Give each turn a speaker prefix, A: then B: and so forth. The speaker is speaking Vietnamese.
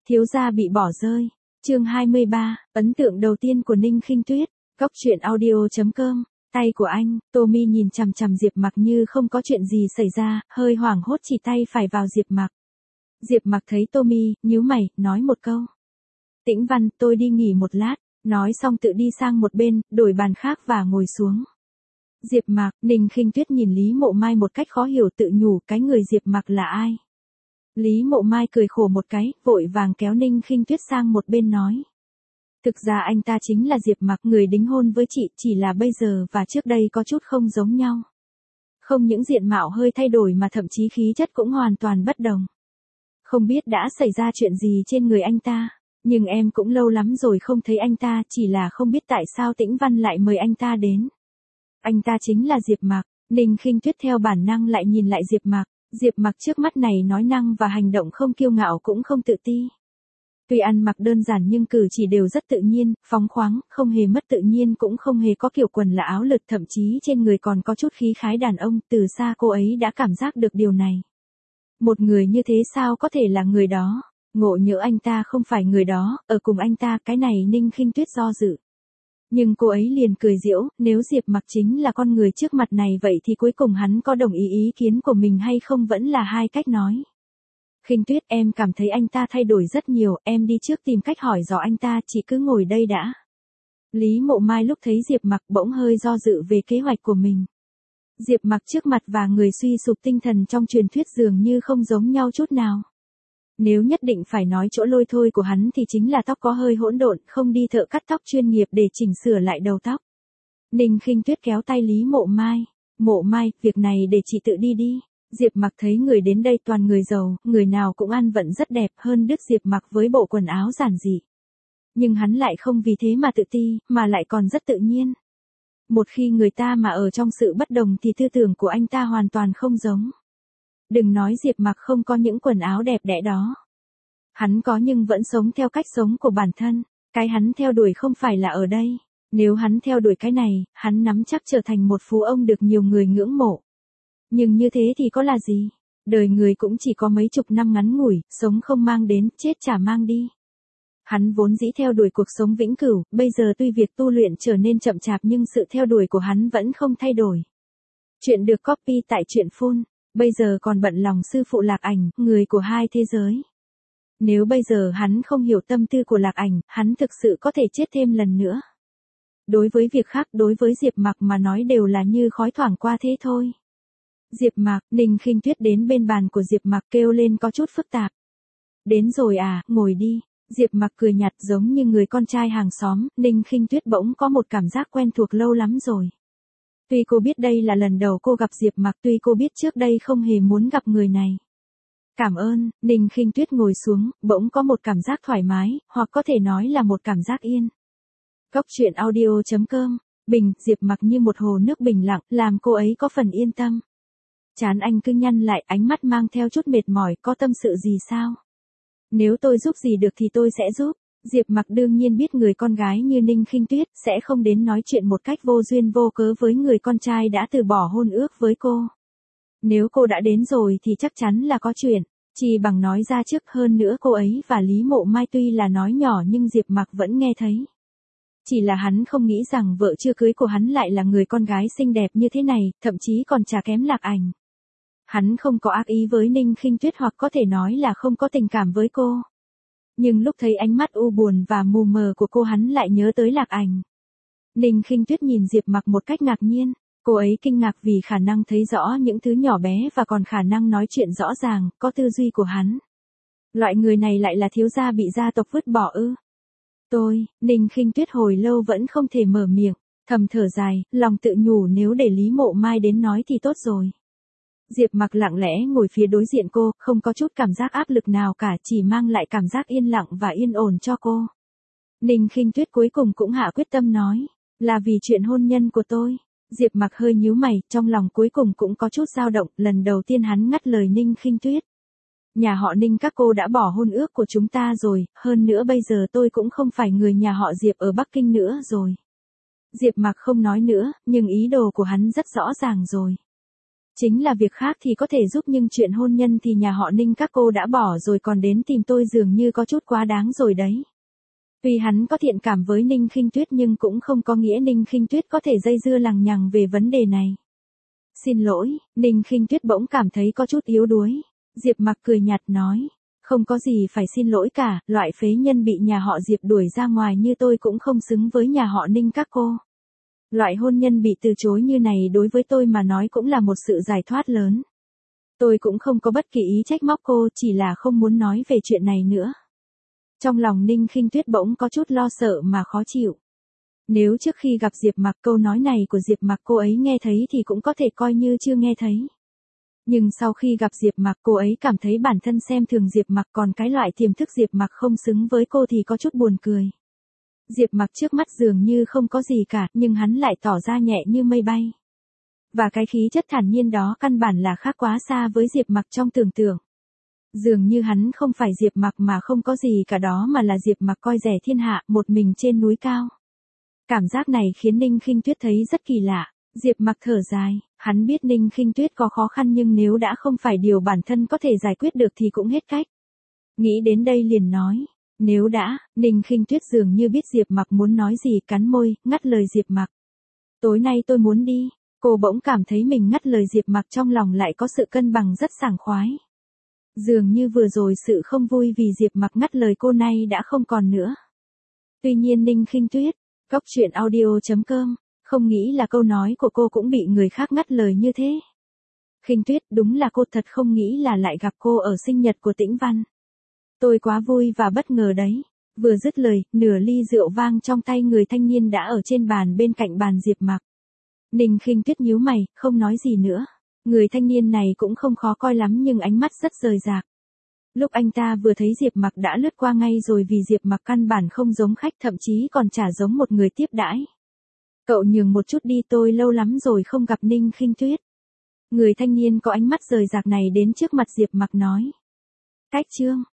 A: Thiếu gia bị bỏ rơi. Chương 23, ấn tượng đầu tiên của Ninh Khinh Tuyết. Cốc truyện audio.com. Tay của anh, Tommy nhìn chằm chằm Diệp Mặc như không có chuyện gì xảy ra, hơi hoảng hốt chỉ tay phải vào Diệp Mặc. Diệp Mặc thấy Tommy, nhíu mày, nói một câu. Tĩnh Văn, tôi đi nghỉ một lát, nói xong tự đi sang một bên, đổi bàn khác và ngồi xuống. Diệp Mặc, Ninh Khinh Tuyết nhìn Lý Mộ Mai một cách khó hiểu tự nhủ cái người Diệp Mặc là ai. Lý Mộ Mai cười khổ một cái, vội vàng kéo Ninh Khinh Tuyết sang một bên nói. Thực ra anh ta chính là Diệp Mặc, người đính hôn với chị, chỉ là bây giờ và trước đây có chút không giống nhau. Không những diện mạo hơi thay đổi mà thậm chí khí chất cũng hoàn toàn bất đồng. Không biết đã xảy ra chuyện gì trên người anh ta, nhưng em cũng lâu lắm rồi không thấy anh ta, chỉ là không biết tại sao Tĩnh Văn lại mời anh ta đến. Anh ta chính là Diệp Mặc. Ninh Khinh Tuyết theo bản năng lại nhìn lại Diệp Mặc. Diệp Mặc trước mắt này nói năng và hành động không kiêu ngạo cũng không tự ti. Tuy ăn mặc đơn giản nhưng cử chỉ đều rất tự nhiên, phóng khoáng, không hề mất tự nhiên cũng không hề có kiểu quần là áo lượt, thậm chí trên người còn có chút khí khái đàn ông, từ xa cô ấy đã cảm giác được điều này. Một người như thế sao có thể là người đó, ngộ nhỡ anh ta không phải người đó, ở cùng anh ta, cái này Ninh Khinh Tuyết do dự. Nhưng cô ấy liền cười giễu, nếu Diệp Mặc chính là con người trước mặt này vậy thì cuối cùng hắn có đồng ý kiến của mình hay không vẫn là hai cách nói. Khinh Tuyết, em cảm thấy anh ta thay đổi rất nhiều, em đi trước tìm cách hỏi dò anh ta, chị cứ ngồi đây đã. Lý Mộ Mai lúc thấy Diệp Mặc bỗng hơi do dự về kế hoạch của mình. Diệp Mặc trước mặt và người suy sụp tinh thần trong truyền thuyết dường như không giống nhau chút nào. Nếu nhất định phải nói chỗ lôi thôi của hắn thì chính là tóc có hơi hỗn độn, không đi thợ cắt tóc chuyên nghiệp để chỉnh sửa lại đầu tóc. Ninh Khinh Tuyết kéo tay Lý Mộ Mai. Mộ Mai, việc này để chị tự đi đi. Diệp Mặc thấy người đến đây toàn người giàu, người nào cũng ăn vận rất đẹp hơn Đức Diệp Mặc với bộ quần áo giản dị. Nhưng hắn lại không vì thế mà tự ti, mà lại còn rất tự nhiên. Một khi người ta mà ở trong sự bất đồng thì tư tưởng của anh ta hoàn toàn không giống. Đừng nói Diệp Mặc không có những quần áo đẹp đẽ đó. Hắn có nhưng vẫn sống theo cách sống của bản thân. Cái hắn theo đuổi không phải là ở đây. Nếu hắn theo đuổi cái này, hắn nắm chắc trở thành một phú ông được nhiều người ngưỡng mộ. Nhưng như thế thì có là gì? Đời người cũng chỉ có mấy chục năm ngắn ngủi, sống không mang đến, chết chả mang đi. Hắn vốn dĩ theo đuổi cuộc sống vĩnh cửu, bây giờ tuy việc tu luyện trở nên chậm chạp nhưng sự theo đuổi của hắn vẫn không thay đổi. Chuyện được copy tại truyện phun. Bây giờ còn bận lòng sư phụ Lạc Ảnh, người của hai thế giới. Nếu bây giờ hắn không hiểu tâm tư của Lạc Ảnh, hắn thực sự có thể chết thêm lần nữa. Đối với việc khác, đối với Diệp Mặc mà nói đều là như khói thoảng qua thế thôi. Diệp Mặc, Ninh Khinh Tuyết đến bên bàn của Diệp Mặc kêu lên có chút phức tạp. Đến rồi à, ngồi đi. Diệp Mặc cười nhạt giống như người con trai hàng xóm, Ninh Khinh Tuyết bỗng có một cảm giác quen thuộc lâu lắm rồi. Tuy cô biết đây là lần đầu cô gặp Diệp Mặc, tuy cô biết trước đây không hề muốn gặp người này. Cảm ơn, Ninh Khinh Tuyết ngồi xuống, bỗng có một cảm giác thoải mái, hoặc có thể nói là một cảm giác yên. Cốc truyện audio.com. Bình, Diệp Mặc như một hồ nước bình lặng, làm cô ấy có phần yên tâm. Trán anh cứ nhăn lại, ánh mắt mang theo chút mệt mỏi, có tâm sự gì sao? Nếu tôi giúp gì được thì tôi sẽ giúp. Diệp Mặc đương nhiên biết người con gái như Ninh Khinh Tuyết sẽ không đến nói chuyện một cách vô duyên vô cớ với người con trai đã từ bỏ hôn ước với cô. Nếu cô đã đến rồi thì chắc chắn là có chuyện, chỉ bằng nói ra trước, hơn nữa cô ấy và Lý Mộ Mai tuy là nói nhỏ nhưng Diệp Mặc vẫn nghe thấy. Chỉ là hắn không nghĩ rằng vợ chưa cưới của hắn lại là người con gái xinh đẹp như thế này, thậm chí còn chả kém Lạc Ảnh. Hắn không có ác ý với Ninh Khinh Tuyết hoặc có thể nói là không có tình cảm với cô. Nhưng lúc thấy ánh mắt u buồn và mù mờ của cô hắn lại nhớ tới Lạc Ảnh. Ninh Khinh Tuyết nhìn Diệp Mặc một cách ngạc nhiên, cô ấy kinh ngạc vì khả năng thấy rõ những thứ nhỏ bé và còn khả năng nói chuyện rõ ràng, có tư duy của hắn. Loại người này lại là thiếu gia bị gia tộc vứt bỏ ư? Ninh Khinh Tuyết hồi lâu vẫn không thể mở miệng, thầm thở dài, lòng tự nhủ nếu để Lý Mộ Mai đến nói thì tốt rồi. Diệp Mặc lặng lẽ ngồi phía đối diện cô, không có chút cảm giác áp lực nào cả, chỉ mang lại cảm giác yên lặng và yên ổn cho cô. Ninh Khinh Tuyết cuối cùng cũng hạ quyết tâm nói, là vì chuyện hôn nhân của tôi. Diệp Mặc hơi nhíu mày, trong lòng cuối cùng cũng có chút dao động, lần đầu tiên hắn ngắt lời Ninh Khinh Tuyết. Nhà họ Ninh các cô đã bỏ hôn ước của chúng ta rồi, hơn nữa bây giờ tôi cũng không phải người nhà họ Diệp ở Bắc Kinh nữa rồi. Diệp Mặc không nói nữa, nhưng ý đồ của hắn rất rõ ràng rồi. Chính là việc khác thì có thể giúp nhưng chuyện hôn nhân thì nhà họ Ninh các cô đã bỏ rồi còn đến tìm tôi dường như có chút quá đáng rồi đấy. Tuy hắn có thiện cảm với Ninh Khinh Tuyết nhưng cũng không có nghĩa Ninh Khinh Tuyết có thể dây dưa lằng nhằng về vấn đề này. Xin lỗi, Ninh Khinh Tuyết bỗng cảm thấy có chút yếu đuối. Diệp Mặc cười nhạt nói, không có gì phải xin lỗi cả, loại phế nhân bị nhà họ Diệp đuổi ra ngoài như tôi cũng không xứng với nhà họ Ninh các cô. Loại hôn nhân bị từ chối như này đối với tôi mà nói cũng là một sự giải thoát lớn. Tôi cũng không có bất kỳ ý trách móc cô, chỉ là không muốn nói về chuyện này nữa. Trong lòng Ninh Khinh Tuyết bỗng có chút lo sợ mà khó chịu. Nếu trước khi gặp Diệp Mặc câu nói này của Diệp Mặc cô ấy nghe thấy thì cũng có thể coi như chưa nghe thấy. Nhưng sau khi gặp Diệp Mặc cô ấy cảm thấy bản thân xem thường Diệp Mặc, còn cái loại tiềm thức Diệp Mặc không xứng với cô thì có chút buồn cười. Diệp Mặc trước mắt dường như không có gì cả, nhưng hắn lại tỏ ra nhẹ như mây bay. Và cái khí chất thản nhiên đó căn bản là khác quá xa với Diệp Mặc trong tưởng tượng. Dường như hắn không phải Diệp Mặc mà không có gì cả, đó mà là Diệp Mặc coi rẻ thiên hạ, một mình trên núi cao. Cảm giác này khiến Ninh Khinh Tuyết thấy rất kỳ lạ. Diệp Mặc thở dài, hắn biết Ninh Khinh Tuyết có khó khăn nhưng nếu đã không phải điều bản thân có thể giải quyết được thì cũng hết cách. Nghĩ đến đây liền nói, nếu đã, Ninh Khinh Tuyết dường như biết Diệp Mặc muốn nói gì, cắn môi, ngắt lời Diệp Mặc. Tối nay tôi muốn đi. Cô bỗng cảm thấy mình ngắt lời Diệp Mặc trong lòng lại có sự cân bằng rất sảng khoái. Dường như vừa rồi sự không vui vì Diệp Mặc ngắt lời cô nay đã không còn nữa. Tuy nhiên Ninh Khinh Tuyết, goctruyện.audio.com, không nghĩ là câu nói của cô cũng bị người khác ngắt lời như thế. Khinh Tuyết, đúng là cô thật không nghĩ là lại gặp cô ở sinh nhật của Tĩnh Văn. Tôi quá vui và bất ngờ đấy. Vừa dứt lời, nửa ly rượu vang trong tay người thanh niên đã ở trên bàn bên cạnh bàn Diệp Mặc. Ninh Khinh Tuyết nhíu mày, không nói gì nữa. Người thanh niên này cũng không khó coi lắm nhưng ánh mắt rất rời rạc. Lúc anh ta vừa thấy Diệp Mặc đã lướt qua ngay rồi vì Diệp Mặc căn bản không giống khách, thậm chí còn chả giống một người tiếp đãi. Cậu nhường một chút đi, tôi lâu lắm rồi không gặp Ninh Khinh Tuyết. Người thanh niên có ánh mắt rời rạc này đến trước mặt Diệp Mặc nói. Cách chương